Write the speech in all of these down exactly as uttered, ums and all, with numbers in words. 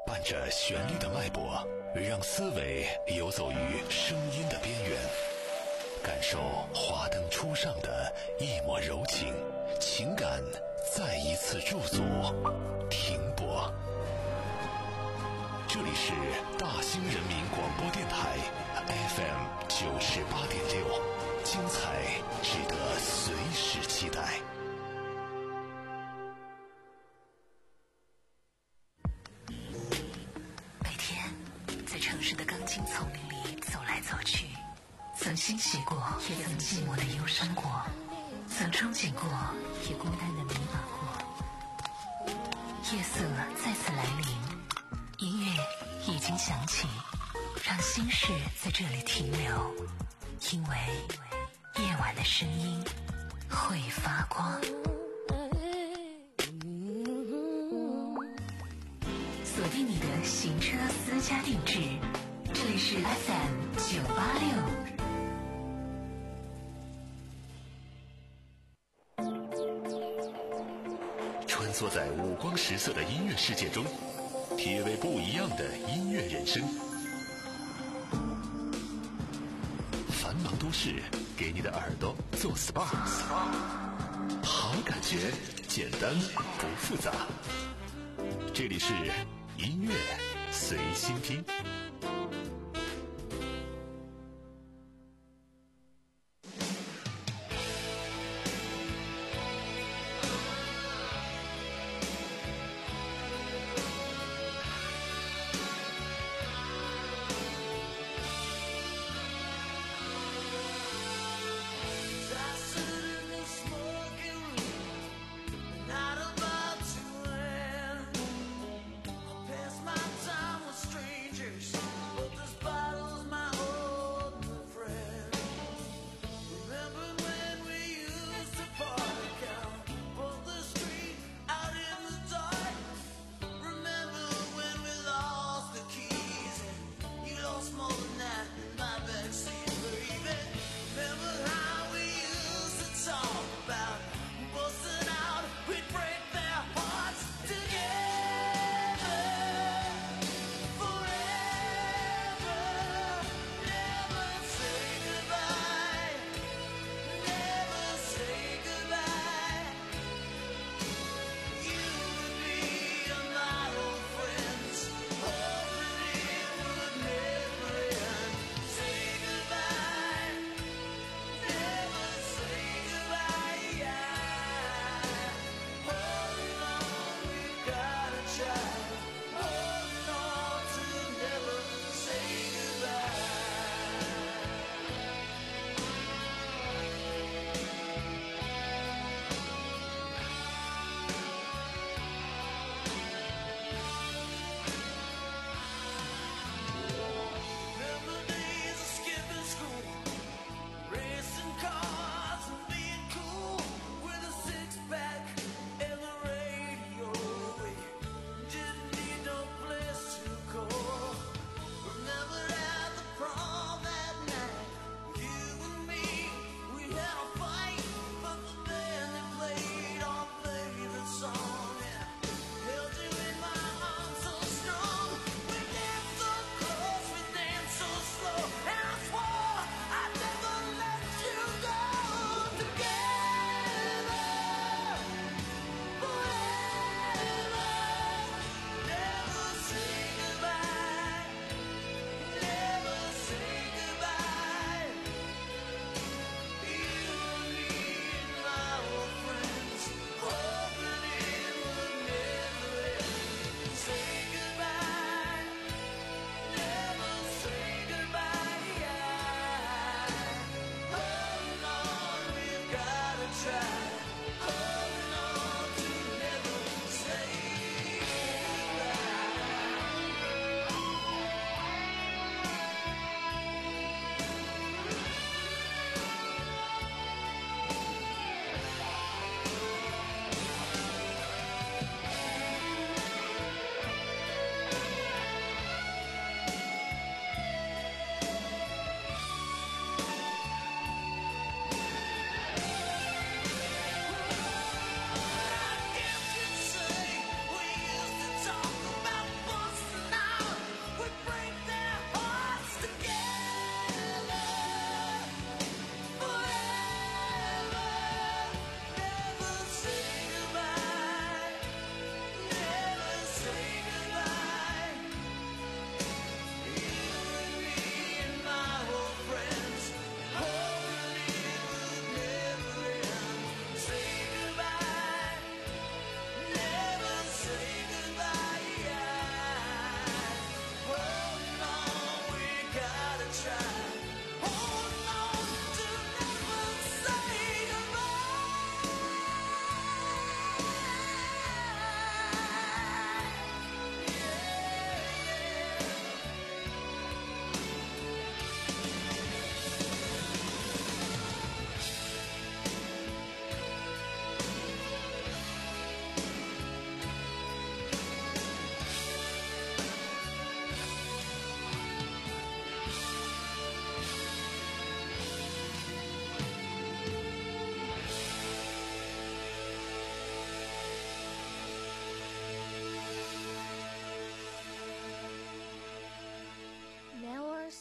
伴着旋律的脉搏，让思维游走于声音的边缘，感受华灯初上的一抹柔情，情感再一次驻足停泊。这里是大兴人民广播电台 F M 九十八点六，精彩值得随时期待。 城市的钢筋丛林里走来走去，曾欣喜过，也曾寂寞的忧伤过，曾憧憬过，也孤单的迷茫过。夜色再次来临，音乐已经响起，让心事在这里停留，因为夜晚的声音会发光。锁定你的行车私家定制，这里是 F M 九八六。 穿梭在五光十色的音乐世界中，体味不一样的音乐人生。繁忙都市给你的耳朵做 S P A， 好感觉简单不复杂。这里是音乐随心听。 Strangers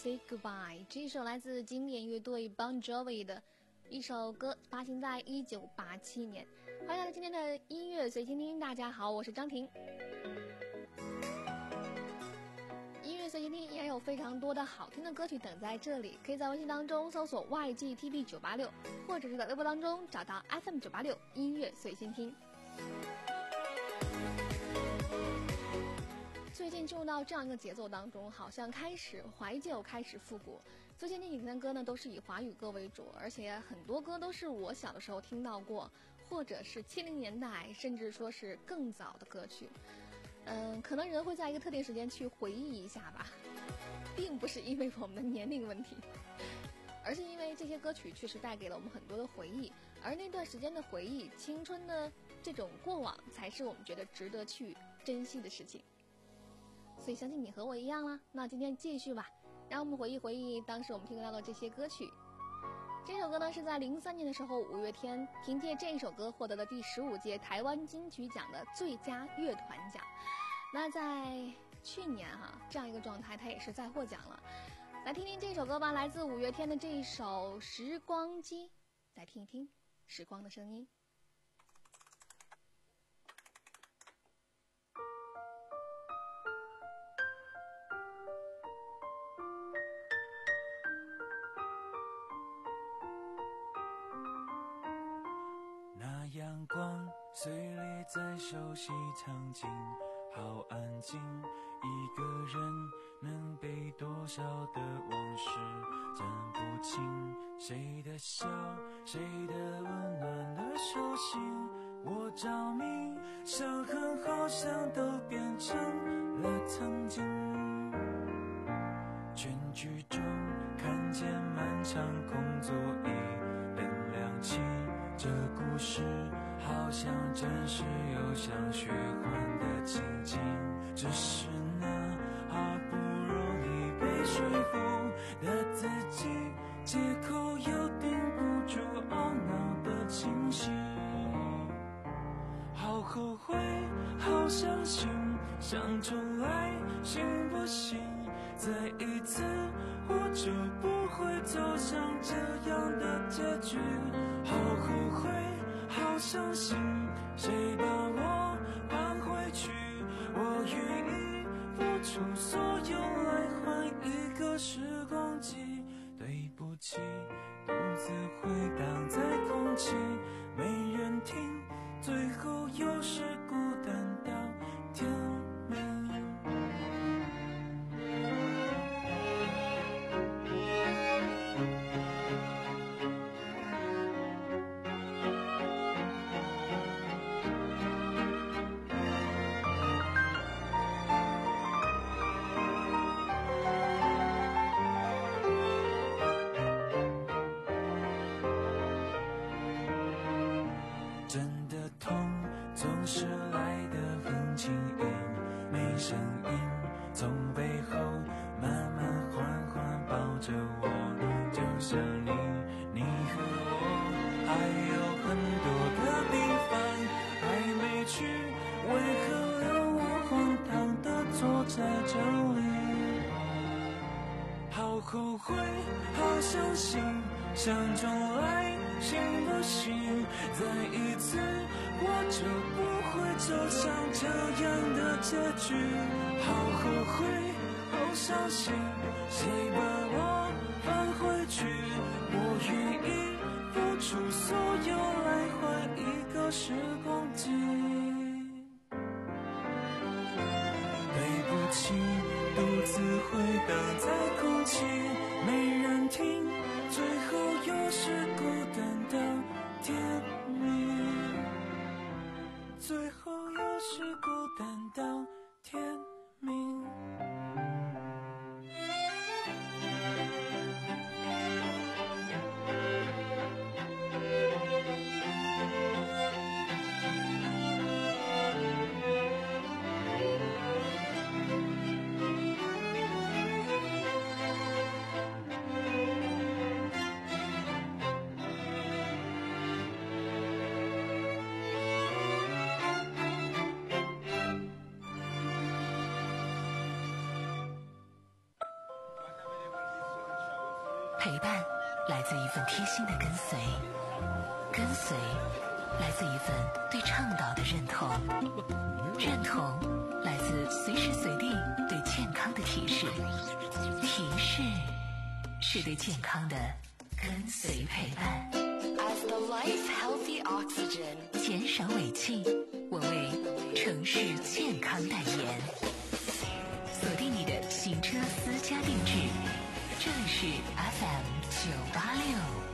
Say Goodbye， 这一首来自经典乐队 Bon Jovi 的一首歌，发行在一九八七年。欢迎来到今天的音乐随心听，大家好，我是张婷。音乐随心听也有非常多的好听的歌曲等在这里，可以在微信当中搜索 Y G T V 九八六， 或者是在微博当中找到 F M 九八六音乐随心听。最近进入到这样一个节奏当中，好像开始怀旧，开始复古。最近这几天的歌呢，都是以华语歌为主，而且很多歌都是我小的时候听到过，或者是七零年代，甚至说是更早的歌曲。嗯，可能人会在一个特定时间去回忆一下吧，并不是因为我们的年龄问题，而是因为这些歌曲确实带给了我们很多的回忆，而那段时间的回忆，青春的这种过往，才是我们觉得值得去珍惜的事情。所以相信你和我一样啦。那今天继续吧，让我们回忆回忆当时我们听到的这些歌曲。这首歌呢是在零三年的时候，五月天凭借这一首歌获得了第十五届台湾金曲奖的最佳乐团奖。那在去年哈这样一个状态，他也是再获奖了。来听听这首歌吧，来自五月天的这一首《时光机》，来听一听时光的声音。 阳光碎裂在熟悉场景，好安静，一个人能背多少的往事讲不清，谁的笑，谁的温暖的手心，我着迷，伤痕好像都变成了曾经，全剧中看见漫长空座椅灯亮起，这故事好像真实又像虚幻的情景，只是那好不容易被说服的自己，借口又顶不住懊恼的清醒，好后悔，好伤心，想重来行不行？再一次我就不会走上这样的结局，好后悔，好伤心，谁把我挽回去？我愿意付出所有来换一个时光机。对不起，独自回荡在空气，没人听，最后又是孤单到天明。后悔，好伤心，想重来行不行？再一次我就不会走上这样的结局，好后悔，好伤心，谁把我放回去？我愿意付出所有来换一个时光机。对不起，独自回荡在空气，没人听，最后又是孤单到天明，最后又是孤单到天明。 陪伴来自一份贴心的跟随，跟随来自一份对倡导的认同，认同来自随时随地对健康的提示，提示是对健康的跟随陪伴。 As the life healthy oxygen， 减少尾气，我为城市健康代言。锁定你的行车私家定制，这里是 F M 九八六。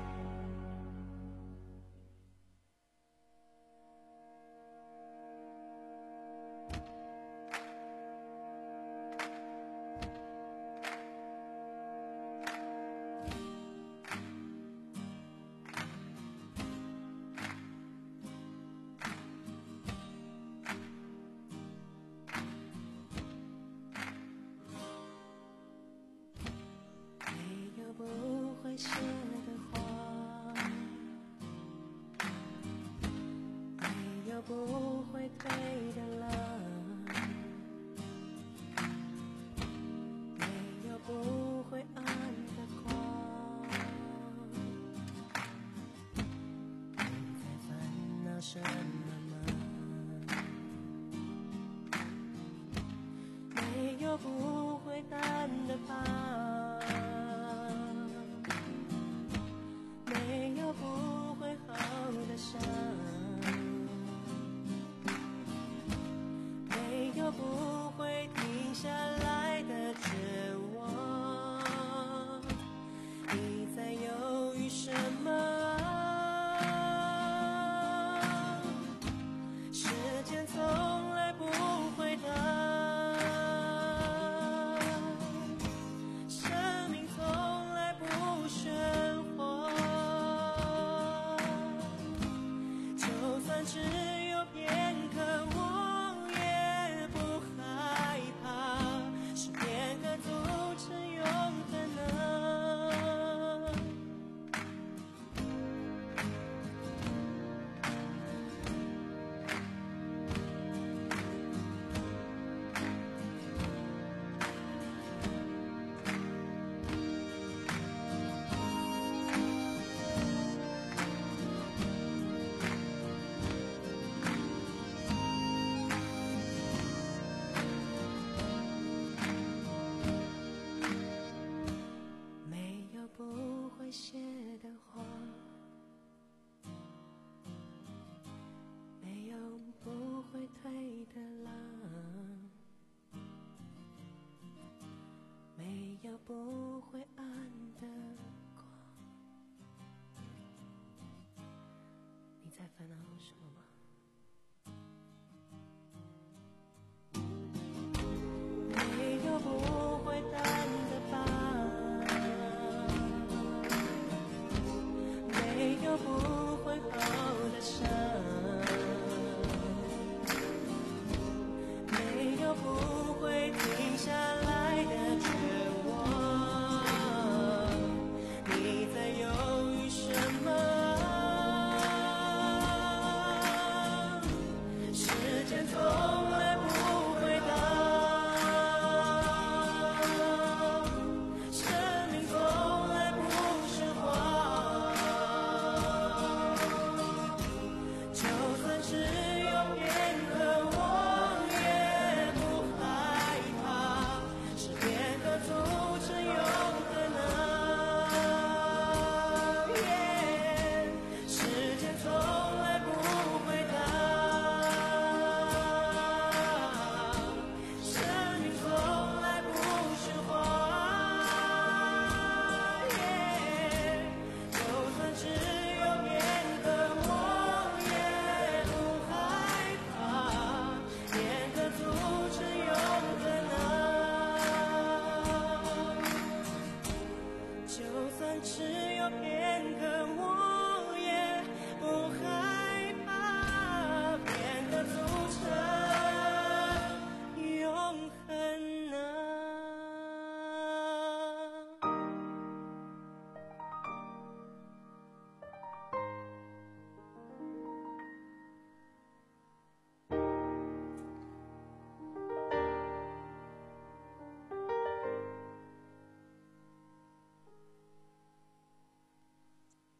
写的话，没有不会退的浪，没有不会暗的光。你在烦恼什么吗？没有不会淡的疤。不会好的伤，没有不会停下来的绝望。你在犹豫什么啊？时间从来不会等，生命从来不喧哗。只有片刻，我也不害怕，是片刻组成永恒啊。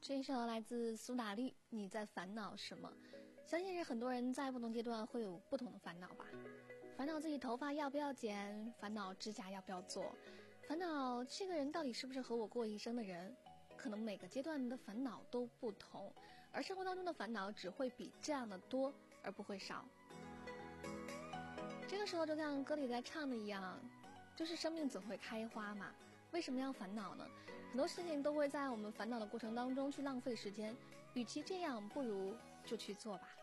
这一首来自苏打绿，你在烦恼什么？相信是很多人在不同阶段会有不同的烦恼吧。烦恼自己头发要不要剪，烦恼指甲要不要做，烦恼这个人到底是不是和我过一生的人。可能每个阶段的烦恼都不同，而生活当中的烦恼只会比这样的多，而不会少。这个时候就像歌里在唱的一样，就是生命总会开花嘛，为什么要烦恼呢？很多事情都会在我们烦恼的过程当中去浪费时间，与其这样，不如就去做吧。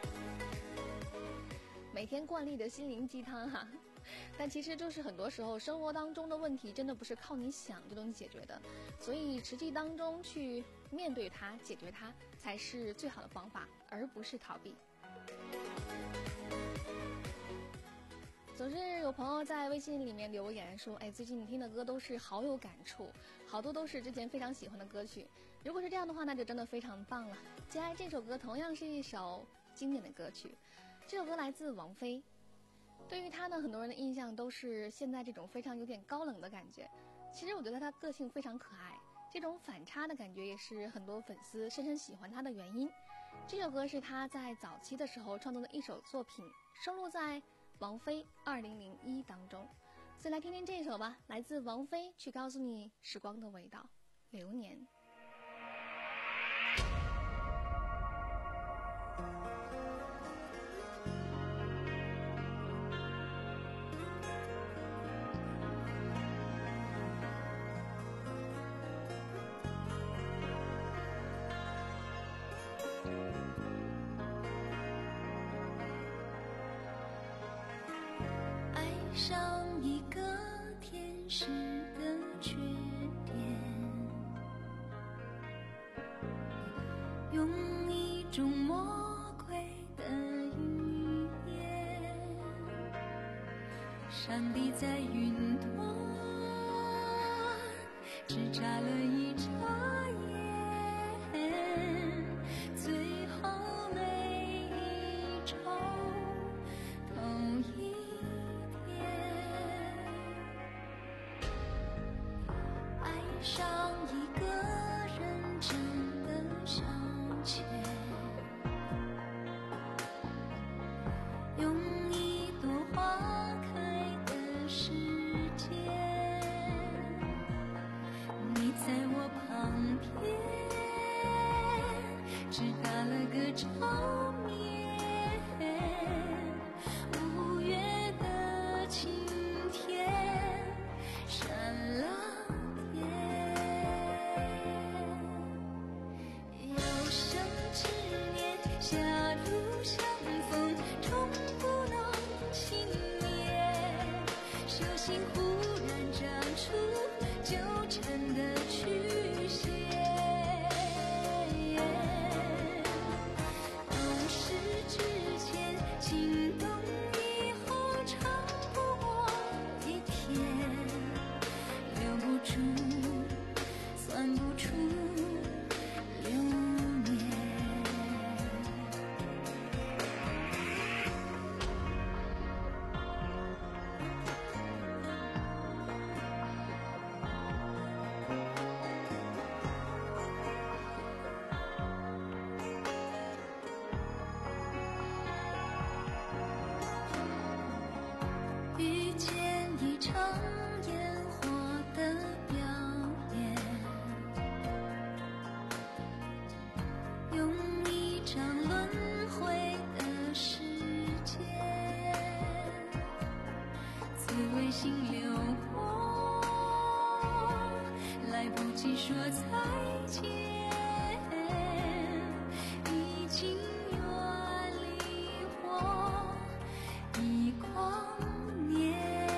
每天惯例的心灵鸡汤哈、啊，但其实就是很多时候生活当中的问题真的不是靠你想就能解决的，所以实际当中去面对它，解决它才是最好的方法，而不是逃避。总之有朋友在微信里面留言说，哎，最近你听的歌都是好有感触，好多都是之前非常喜欢的歌曲。如果是这样的话，那就真的非常棒了。接下来这首歌同样是一首经典的歌曲，这首歌来自王菲。对于她呢，很多人的印象都是现在这种非常有点高冷的感觉。其实我觉得她个性非常可爱，这种反差的感觉也是很多粉丝深深喜欢她的原因。这首歌是她在早期的时候创作的一首作品，收录在王菲二零零一当中，所以来听听这首吧，来自王菲，去告诉你时光的味道，流年。 上一个天使的缺点，用一种魔鬼的语言，上帝在云端只眨了一眨眼，最后每一周同一上一个认真的消遣，用一朵花开的时间，你在我旁边只打了个照面，五月的晴天闪了狭路相逢，终不能幸免。手心忽然长出纠缠的曲线。懂事之前，心动以后，长不过一天，留不住，算不出流年。遇见一场烟火的表演，用一张轮回的时间，滋味心流过，来不及说再见，已经远离我一光年。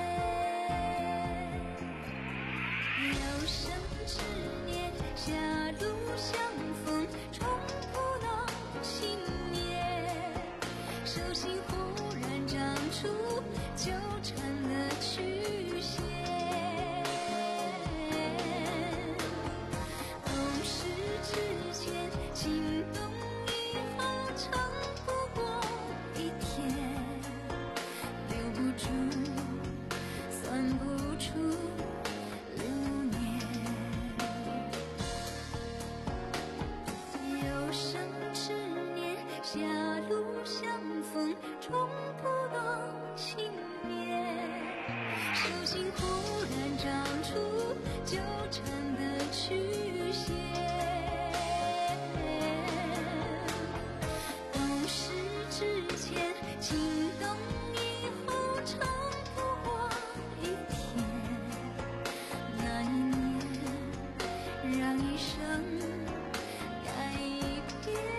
有生之年，狭路相逢，终不能幸免。手心忽然长出纠缠的曲线。懂事之前，心动以后，长不过一天，留不住，算不出流年。 相逢，冲破了情面。手心忽然长出纠缠的曲线，懂事之前，心动以后，长不过一天。那一年，让一生改变。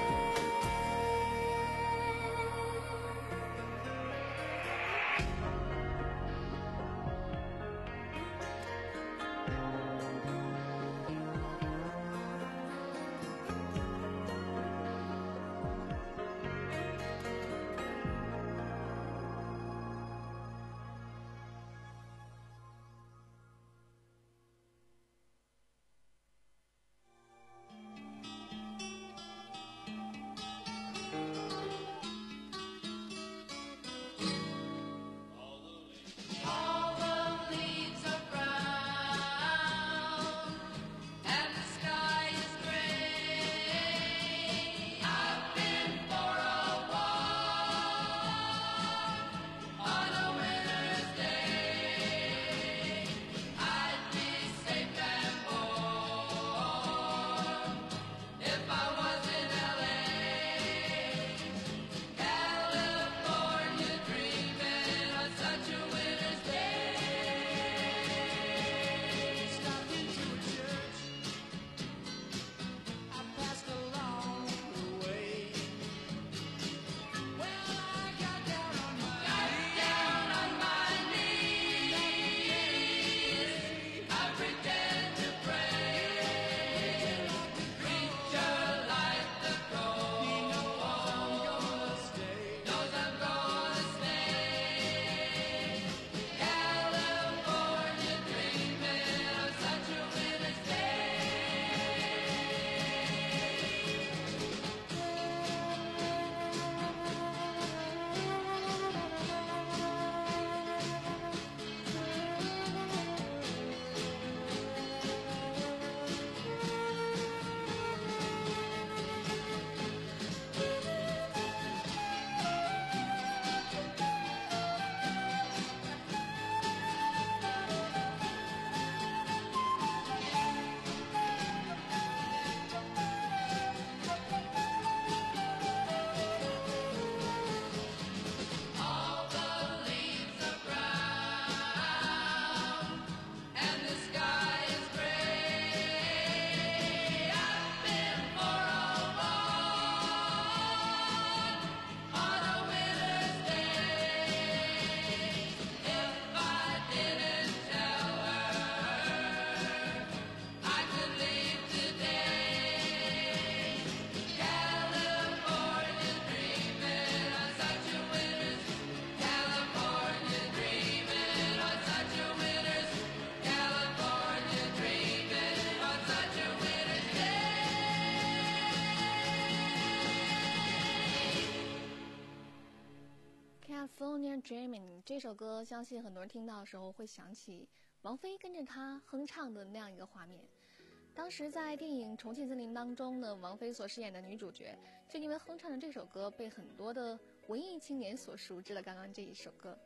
California Dreaming 这首歌，相信很多人听到的时候会想起王菲跟着他哼唱的那样一个画面。当时在电影《重庆森林》当中呢，王菲所饰演的女主角就因为哼唱的这首歌被很多的文艺青年所熟知了。刚刚这一首歌，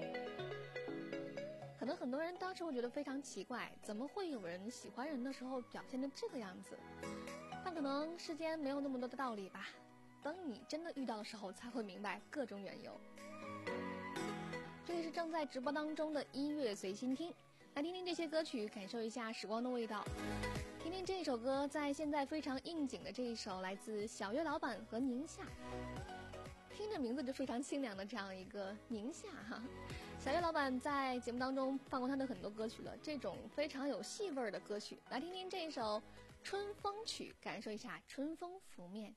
可能很多人当时会觉得非常奇怪，怎么会有人喜欢人的时候表现得这个样子？但可能世间没有那么多的道理吧，等你真的遇到的时候才会明白各种缘由。这里是正在直播当中的音乐随心听，来听听这些歌曲，感受一下时光的味道。听听这首歌在现在非常应景的这一首，来自小岳老板和宁夏，听着名字就非常清凉的这样一个宁夏哈。小岳老板在节目当中放过他的很多歌曲了，这种非常有戏味的歌曲，来听听这一首《春风曲》，感受一下春风拂面。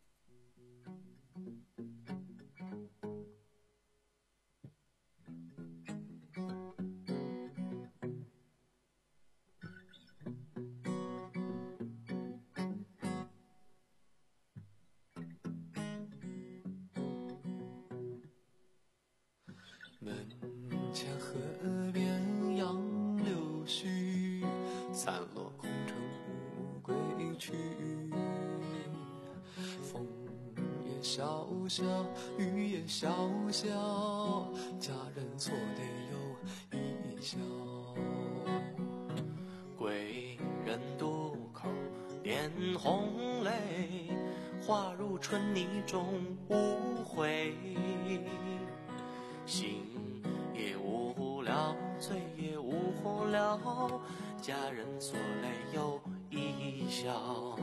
门前河边杨柳絮，散落空城无归去。枫叶笑小，雨也潇潇，家人错泪有一笑。归人渡口点红泪，花入春泥终无悔。醒也无聊，醉也无聊，家人所泪有一笑。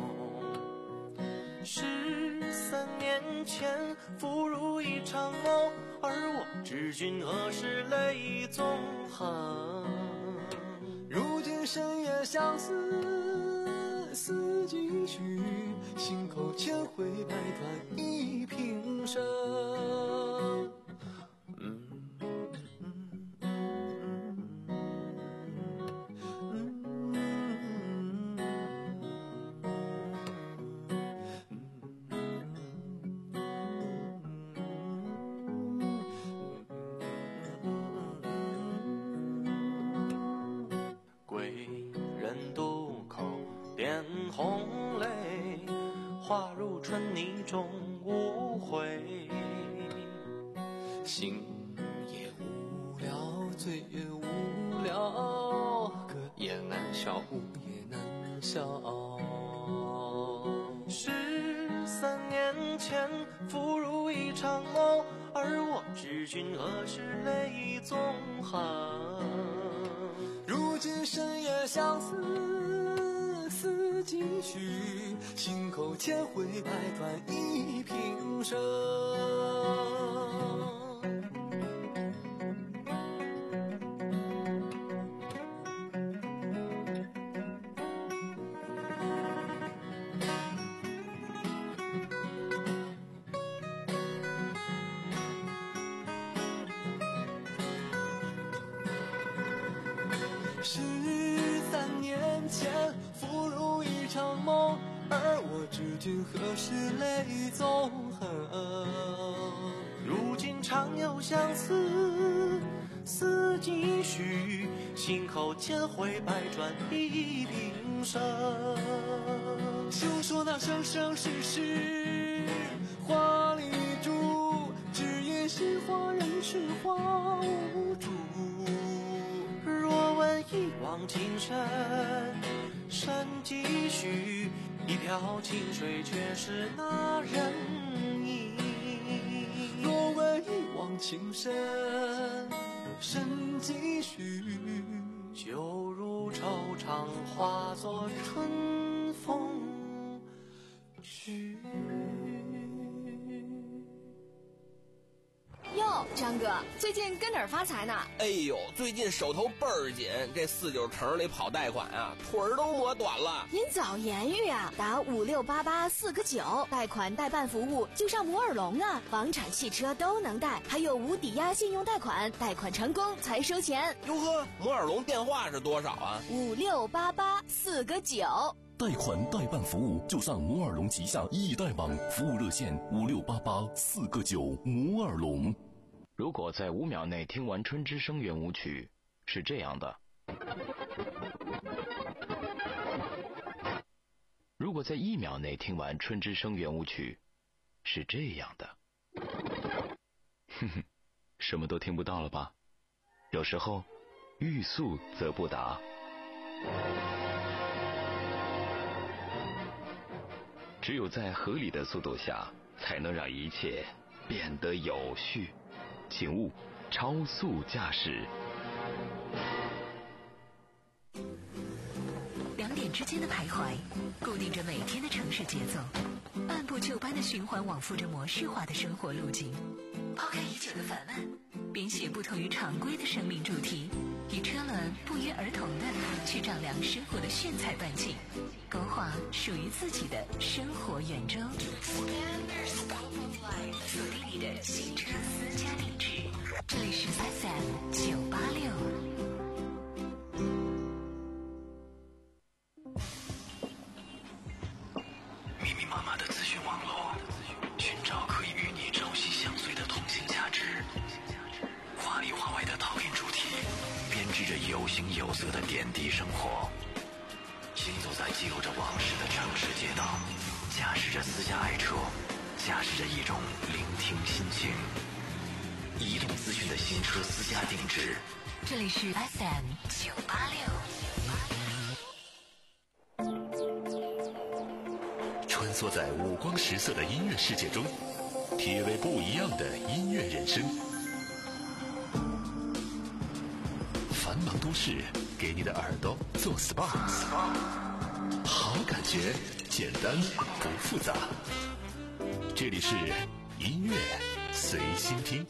十三年前复如一场梦，而我知君何时泪纵横。如今深夜相思思几许，心口千回百转一平生。红泪，花入春泥终无悔。醒也无聊，醉也无聊，歌也难笑，舞也难笑。十三年前复如一场梦，而我知君何时泪纵横。如今深夜相思思几许，心口千回百转一平生。十三年前复如一场梦，而我知君何时泪纵横。如今常有相思思几许，心口千回百转一平生。休说那生生世世花里珠，只因心花人痴花无主。若问一往情深深几许，一瓢清水却是那人意。若问一往情深深几许，就如惆怅化作春风去。 哟，张哥，最近跟哪儿发财呢？ 哎呦，最近手头倍儿紧，这四九城里跑贷款啊，腿儿都磨短了。 您早言语啊，打五六八八四个九，贷款代办服务就上摩尔龙啊，房产、汽车都能贷，还有无抵押信用贷款，贷款成功才收钱。 哟呵，摩尔龙电话是多少啊？ 五六八八四个九。 贷款代办服务就上摩尔龙旗下易贷网，服务热线五六八八四个九。摩尔龙。 如果在五秒内听完春之声圆舞曲，是这样的；如果在一秒内听完春之声圆舞曲，是这样的。哼哼，什么都听不到了吧？有时候，欲速则不达。只有在合理的速度下，才能让一切变得有序。请勿超速驾驶。 两点之间的徘徊，固定着每天的城市节奏，按部就班的循环往复着模式化的生活路径。抛开已久的烦闷，编写不同于常规的生命主题，与车轮不约而同的去丈量生活的炫彩半径，勾画属于自己的生活圆周。锁定你的新车私家定制，这里是 F M 九八六。 密密麻麻的资讯网络，寻找可以与你朝夕相随的同性价值。话里话外的讨论主题，编织着有形有色的点滴生活。行走在记录着往事的城市街道，驾驶着私家爱车， 驾驶着一种聆听心情。移动资讯的新车私家定制， 这里是 F M 九八六。 穿梭在五光十色的音乐世界中，体味不一样的音乐人生。繁忙都市给你的耳朵做 S P A， 好感觉，简单不复杂。这里是音乐随心听。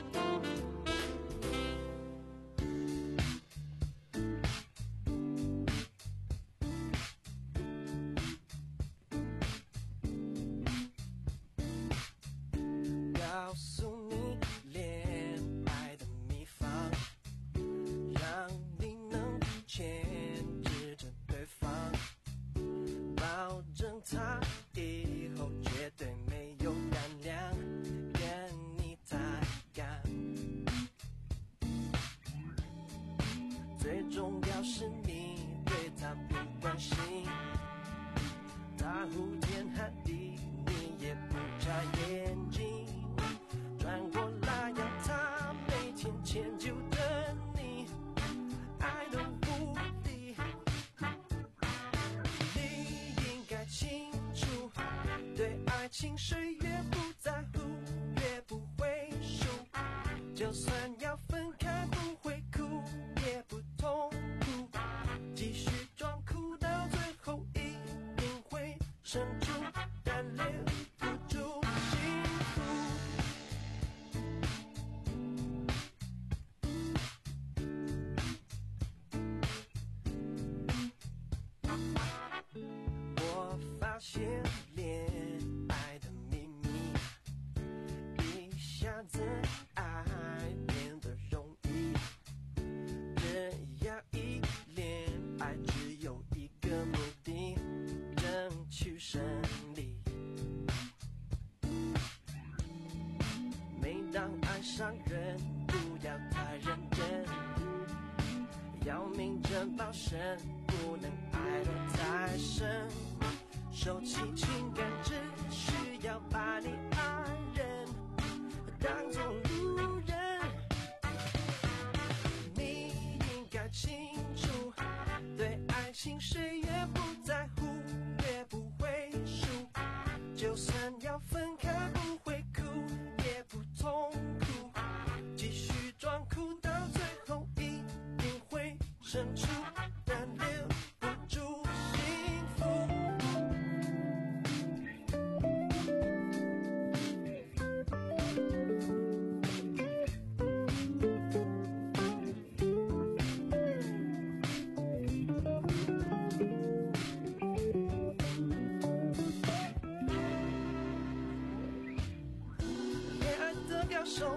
伤人不要太认真，要明正保身，不能爱得太深。收起情感，只需要把你爱人当作路人。你应该清楚，对爱情谁越不在乎，越不会输。就算要分开，不会哭，也不痛苦。装哭到最后一定会生出，但留不住幸福。恋爱的表手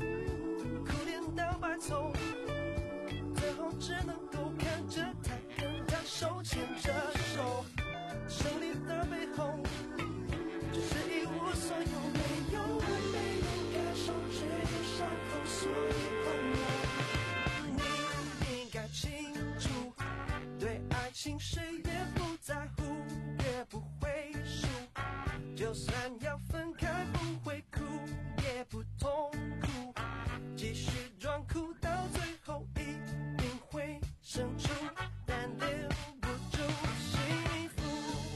从最后只能够看着他跟他手牵着手，胜利的背后就是一无所有，没有没有感受，却有伤口，所以朋友，你应该清楚，对爱情谁越不在乎，越不会输。就算要分开，不会哭，也不痛苦，继续装哭到最后一定会生出，但留不住幸福。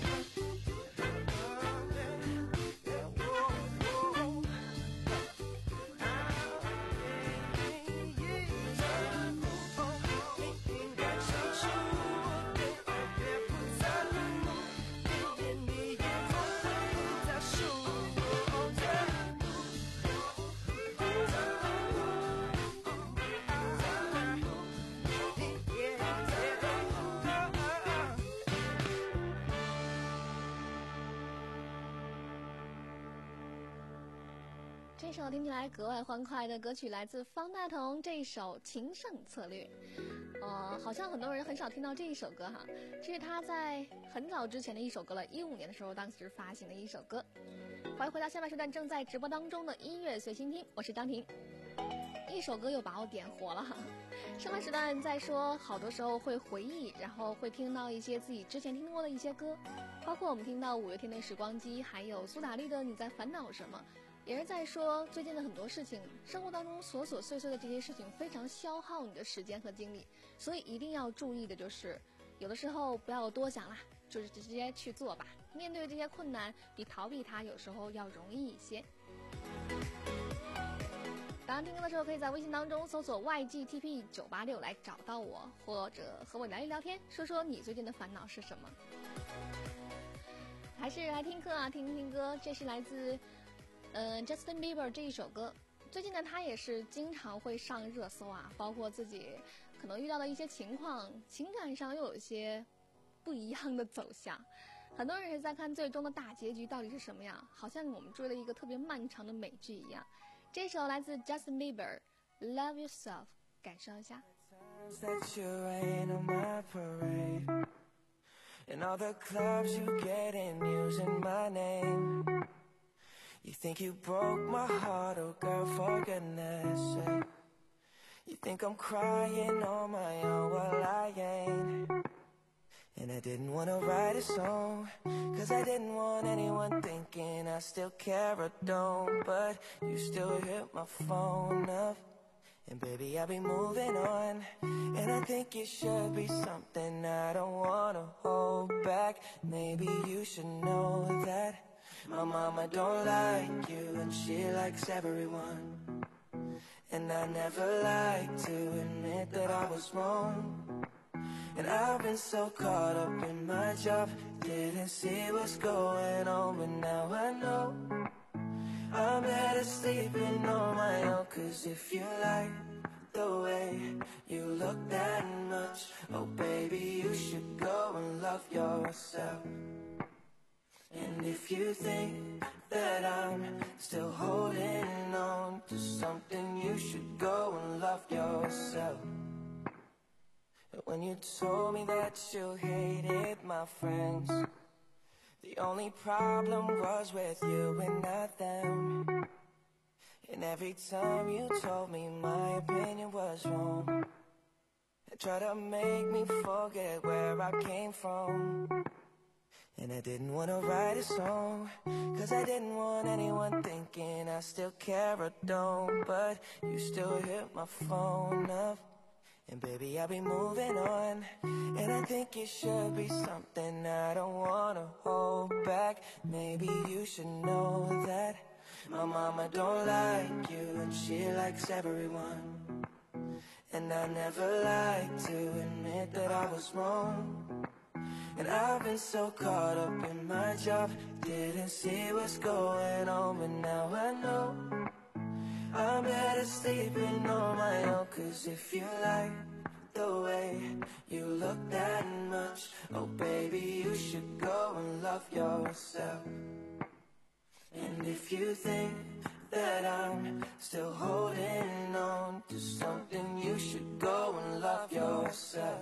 这首听起来格外欢快的歌曲来自方大同，这首《情圣策略》。呃，好像很多人很少听到这一首歌哈，这是他在很早之前的一首歌了，一五年的时候当时发行的一首歌。欢迎回到下半时段正在直播当中的音乐随心听，我是张婷。一首歌又把我点火了哈。上半时段在说，好多时候会回忆，然后会听到一些自己之前听过的一些歌， 包括我们听到五月天的时光机，还有苏打绿的你在烦恼什么，也是在说最近的很多事情，生活当中琐琐碎碎的这些事情非常消耗你的时间和精力，所以一定要注意的就是有的时候不要多想啦，就是直接去做吧，面对这些困难比逃避它有时候要容易一些。当然听歌的时候可以在微信当中搜索 Y G T P 九八六来找到我，或者和我聊一聊天，说说你最近的烦恼是什么。还是来听歌啊，听听歌，这是来自呃 Justin Bieber 这一首歌。最近呢他也是经常会上热搜啊，包括自己可能遇到的一些情况，情感上又有一些不一样的走向，很多人也在看最终的大结局到底是什么样，好像我们追了一个特别漫长的美剧一样。这首来自 Justin Bieber Love Yourself， 感受一下。 In all the clubs you get in using my name, you think you broke my heart, oh girl, for goodness sake. You think I'm crying on my own, well I ain't. And I didn't want to write a song, cause I didn't want anyone thinking I still care or don't. But you still hit my phone up, and baby, I'll be moving on. And I think it should be something I don't wanna hold back. Maybe you should know that my mama don't like you, and she likes everyone. And I never like to admit that I was wrong. And I've been so caught up in my job, didn't see what's going on, but now I know I'm better sleeping on my own. Cause if you like the way you look that much, oh baby, you should go and love yourself. And if you think that I'm still holding on to something, you should go and love yourself. When you told me that you hated my friends, the only problem was with you and not them. And every time you told me my opinion was wrong, and tried to make me forget where I came from. And I didn't want to write a song, cause I didn't want anyone thinking I still care or don't. But you still hit my phone up, and baby, I'll be moving on. And I think it should be something I don't wanna hold back. Maybe you should know that my mama don't like you, and she likes everyone. And I never like to admit that I was wrong. And I've been so caught up in my job, didn't see what's going on, but now I know I'm better sleeping on my own. Cause if you like the way you look that much, oh baby, you should go and love yourself. And if you think that I'm still holding on to something, you should go and love yourself.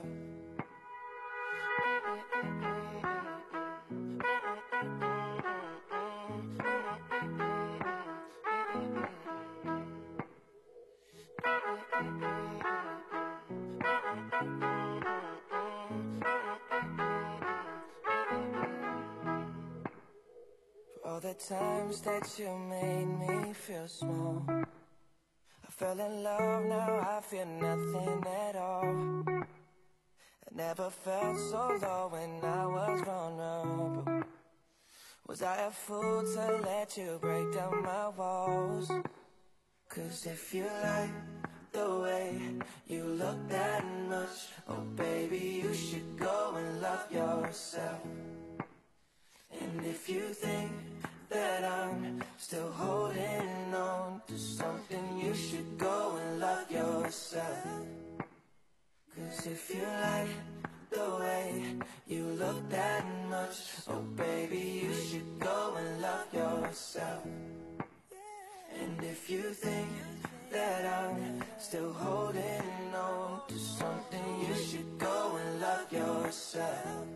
For all the times that you made me feel small, I fell in love, now I feel nothing at all. I never felt so low when I was vulnerable. Was I a fool to let you break down my walls? Cause if you like the way you look that much, oh baby, you should go and love yourself. And if you think that I'm still holding on to something, you should go and love yourself. Cause if you like the way you look that much, oh baby, you should go and love yourself. And if you think that I'm still holding on to something, you should go and love yourself.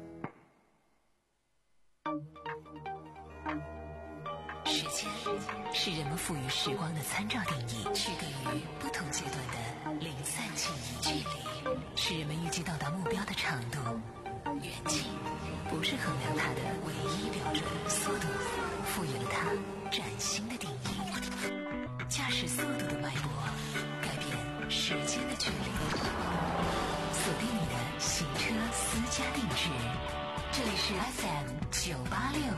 时间是人们赋予时光的参照定义，区隔于不同阶段的零散记忆。距离是人们预计到达目标的长度。 远近不是衡量它的唯一标准，速度赋予了它崭新的定义。驾驶速度的脉搏，改变时间的距离。锁定你的行车私家定制，这里是 F M 九八六。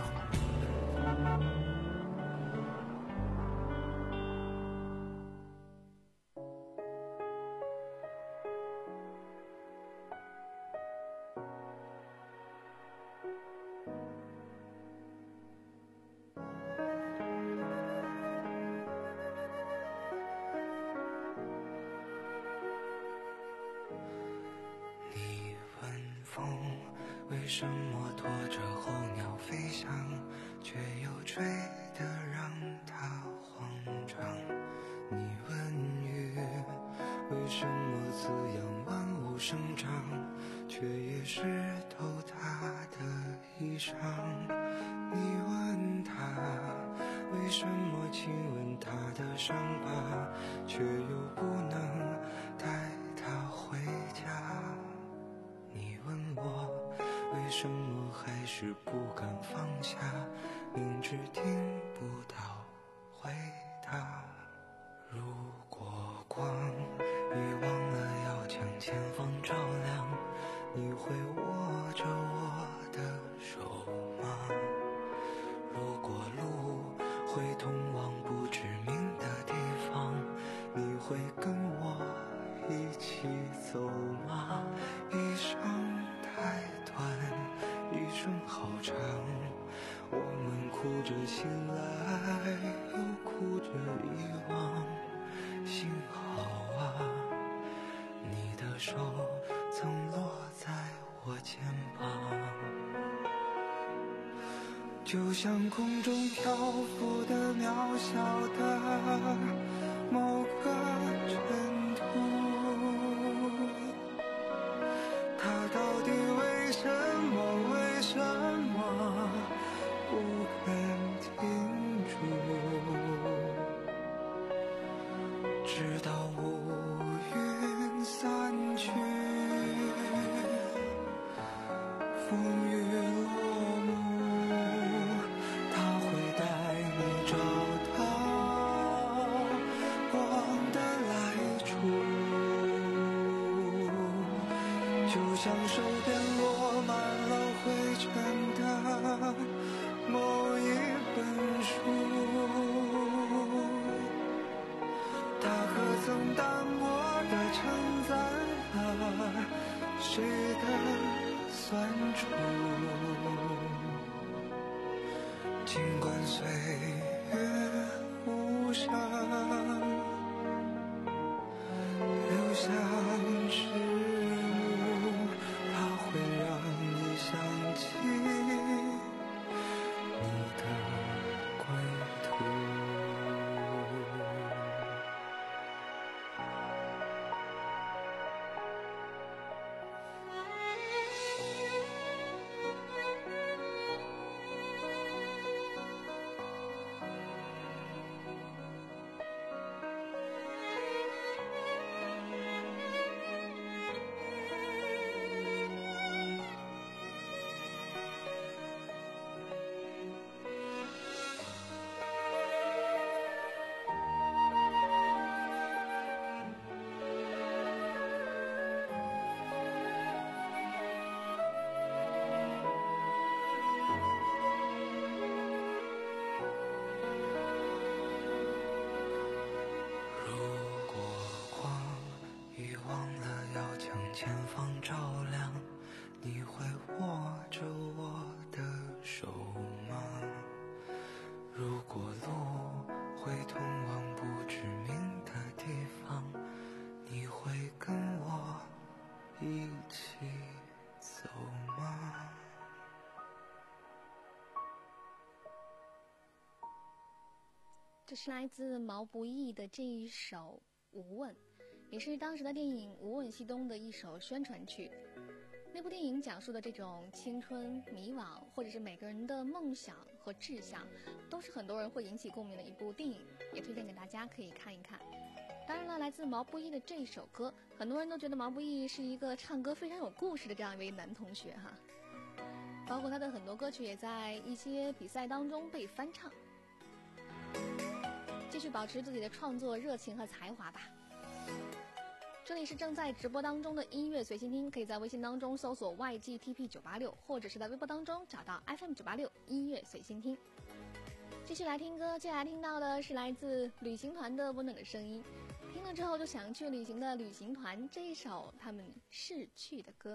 为什么拖着候鸟飞翔，却又追得让它慌张？你问雨，为什么滋养万物生长，却也湿透它的衣裳？你问他，为什么亲吻他的伤疤，却又不能带他回家？你问我，为什么还是不敢放下，明知听不到回答？如果光遗忘了要将前方照亮，你会握着我的手吗？如果路会通往不知名的地方，你会跟我一起走吗？一生太短，一生好长，我们哭着醒来，又哭着遗忘。幸好啊，你的手曾落在我肩膀，就像空中漂浮的渺小的某个尘土，它到底为什么为什么不肯停住？直到乌云散去，风雨落幕，它会带你找到光的来处，就像手边落满了灰尘的某一本书，它可曾淡薄地承载了谁的酸楚？尽管岁月无声，留下迟暮，它会让你想起你的归途。前方照亮，你会握着我的手吗？如果路会通往不知名的地方，你会跟我一起走吗？ 这是来自毛不易的这一首《无问》，也是当时的电影《无问西东》的一首宣传曲。 那部电影讲述的这种青春迷惘，或者是每个人的梦想和志向，都是很多人会引起共鸣的一部电影，也推荐给大家可以看一看。当然了，来自毛不易的这一首歌，很多人都觉得毛不易是一个唱歌非常有故事的这样一位男同学哈，包括他的很多歌曲也在一些比赛当中被翻唱。继续保持自己的创作热情和才华吧。这里是正在直播当中的音乐随心听，可以在微信当中搜索 Y G T P 九八六， 或者是在微博当中找到 F M 九八六 音乐随心听。继续来听歌，接下来听到的是来自旅行团的温暖的声音，听了之后就想去旅行的旅行团这一首他们逝去的歌。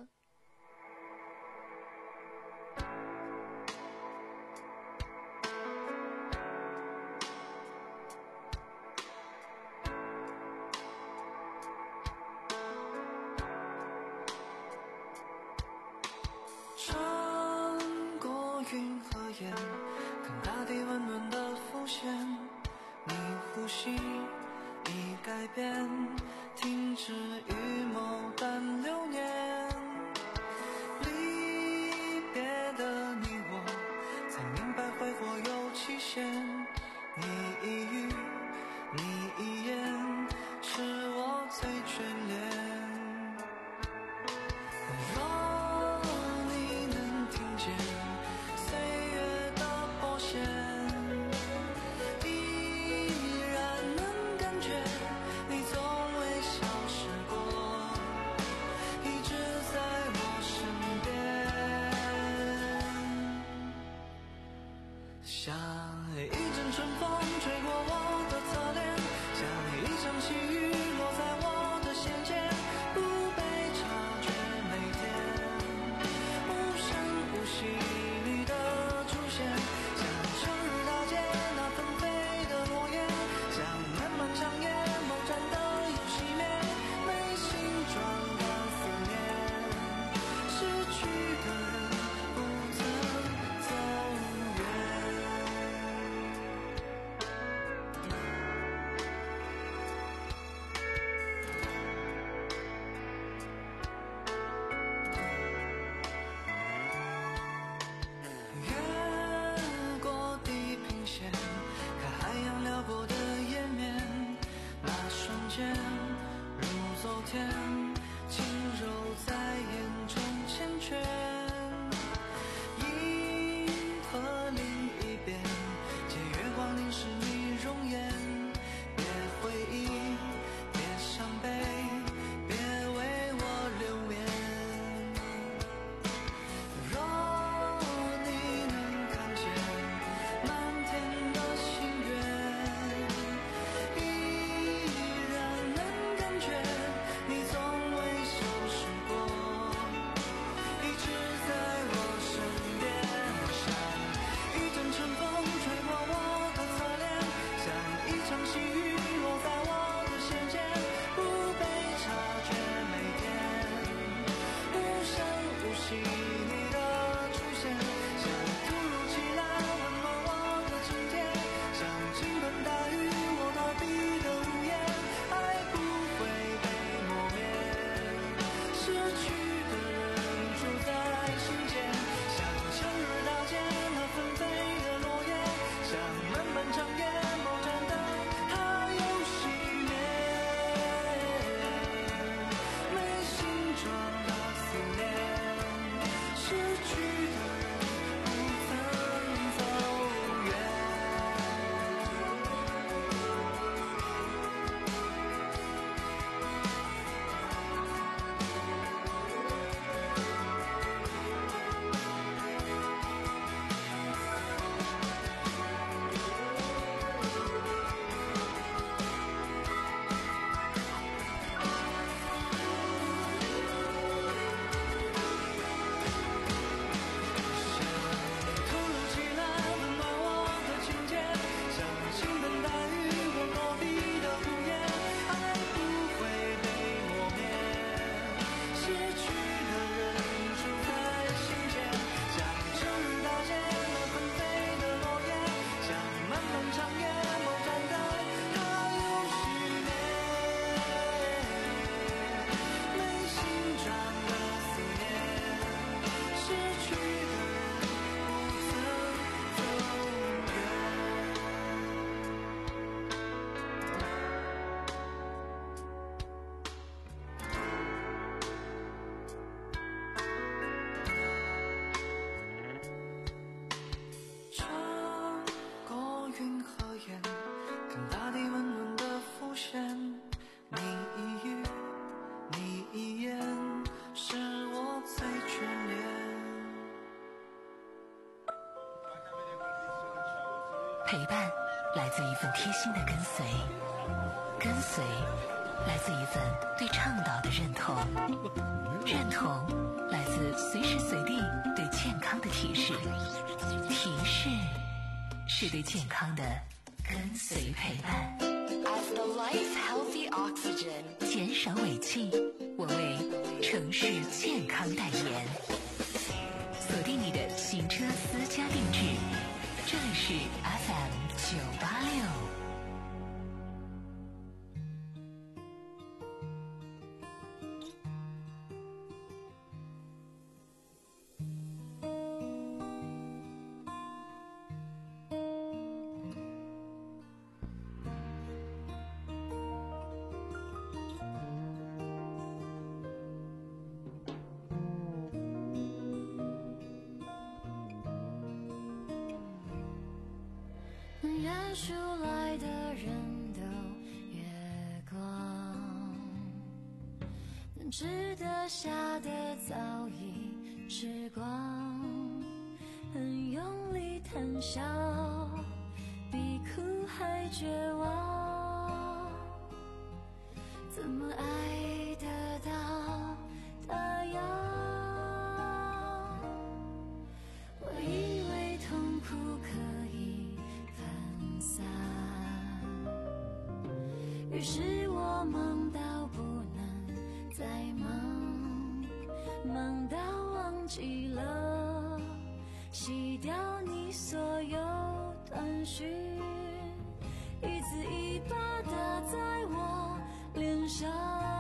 看大地温暖的浮现，你呼吸已改变，停止预谋但流年。离别的你我才明白挥霍有期限，你一语你一言是我最眷恋。 一直陪伴来自一份贴心的跟随，跟随来自一份对倡导的认同，认同来自随时随地对健康的提示，提示是对健康的跟随陪伴。 As the life healthy oxygen， 减少尾气，我为城市健康代言。锁定你的行车私家定制，这里是 F M 九八六。 认出来的人都月光，能吃得下的早已吃光，很用力谈笑，比哭还绝望，怎么爱得到他要？我以为痛苦可以分散，于是我忙到不能再忙，忙到忘记了洗掉你所有短讯，一字一巴打在我脸上，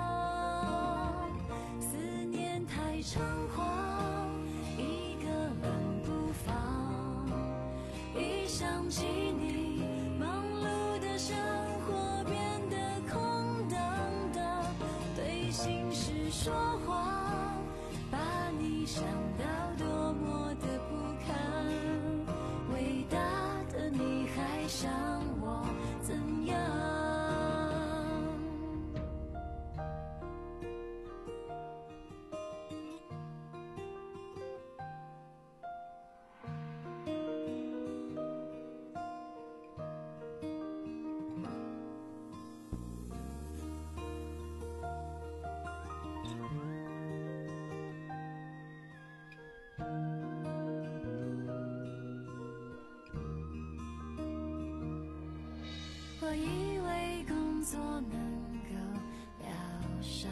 思念太猖狂，一个人不放，一想起你忙碌的生活变得空荡荡，对心事说谎，把你想到多么的不堪，伟大的你还想我怎样？我以为工作能够疗伤，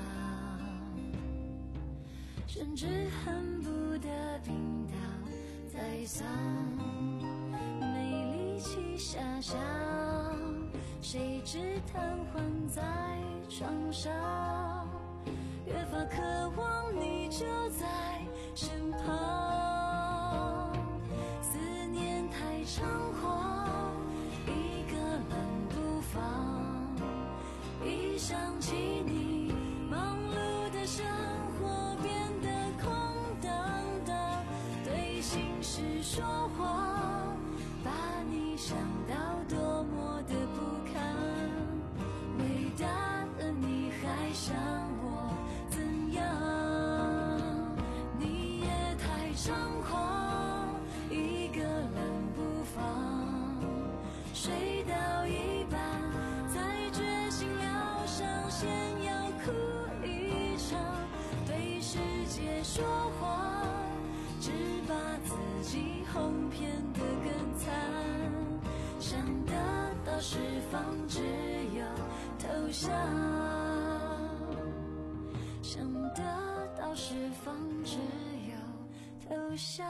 甚至恨不得病倒在丧，没力气遐想，谁知瘫痪在床上，越发渴望你就在身旁，思念太猖狂，一个人不放，一想起你忙碌的生活变得空荡荡，对心事说谎，把你想到多么的不堪，伟大的你还想我怎样？你也太猖狂，一个人不放，睡到一半才决心疗伤，先要哭一场，对世界说谎，只把自己哄骗得更惨，想得到释放只有投降，想得到释放只有投降。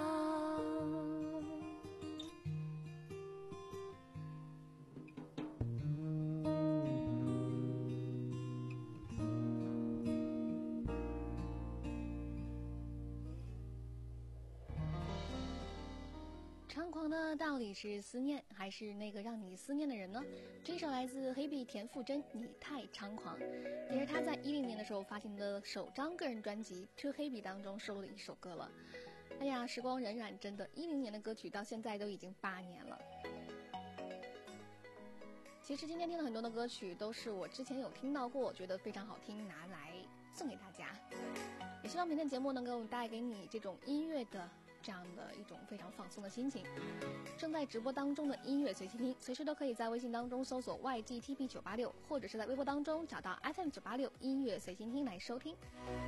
猖狂的到底是思念，还是那个让你思念的人呢？这首来自黑碧田馥甄《你太猖狂》，也是他在一零年的时候发行的首张个人专辑《To Happy》当中收录的一首歌了。哎呀，时光荏苒，真的，一零年的歌曲到现在都已经八年了。其实今天听了很多的歌曲，都是我之前有听到过，我觉得非常好听，拿来送给大家。也希望明天节目能够带给你这种音乐的这样的一种非常放松的心情。正在直播当中的音乐随心听，随时都可以在微信当中搜索 Y G T P 九八六，或者是在微博当中找到 F M 九八六音乐随心听来收听。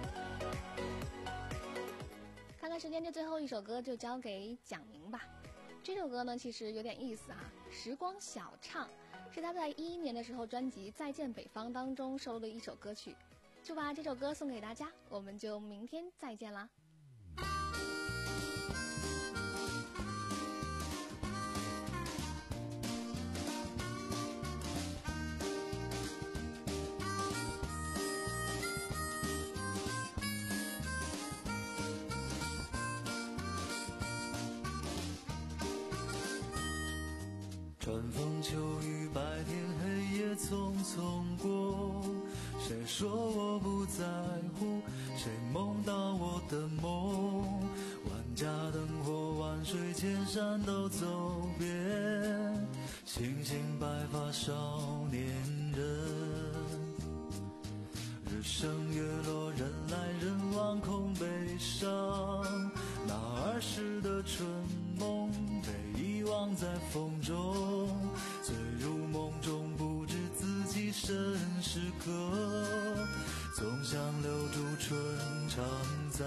看看时间，这最后一首歌就交给蒋明吧。这首歌呢其实有点意思啊，时光小唱是他在一一年的时候专辑《再见北方》当中收录的一首歌曲，就把这首歌送给大家，我们就明天再见啦。 春风秋雨，白天黑夜匆匆过，谁说我不在乎，谁梦到我的梦，万家灯火，万水千山都走遍，星星白发少年人，日升月落，人来人往空悲伤，那儿时的春梦被遗忘在风中，醉入梦中不知自己身是客，总想留住春常在，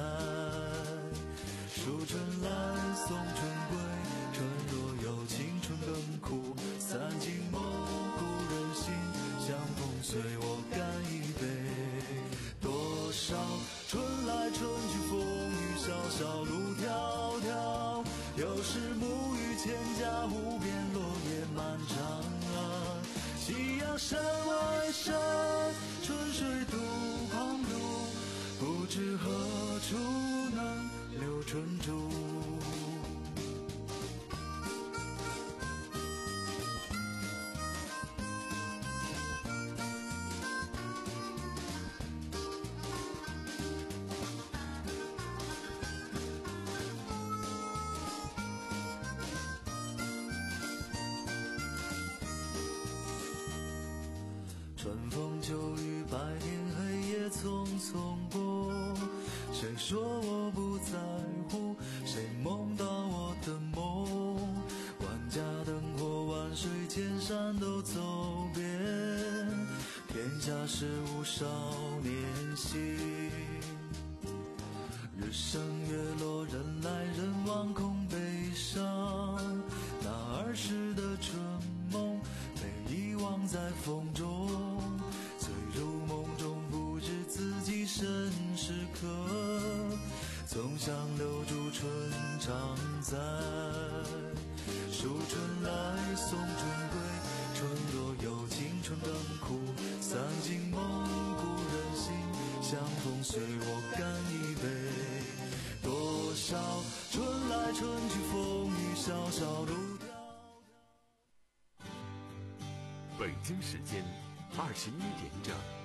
数春来送春归，春若有情春更苦，散尽梦故人心，相逢随我干一杯，多少春来春去风雨潇潇路迢迢，有时沐浴千家无边落叶漫长啊，夕阳山外山，春水渡狂渡，不知何处能留春珠。春风秋雨，白天黑夜匆匆过，谁说我不在乎，谁梦到我的梦，万家灯火，万水千山都走遍，天下事物少年心，日升月落，人来人往空悲伤，那儿时的春梦被遗忘在风中，醉入梦中不知自己身是客，总想留住春常在，数春来送春归，春若有情春更苦，散尽梦故人心，相逢随我干一杯，多少春来春去风雨潇潇路迢。 北京时间二十一点整。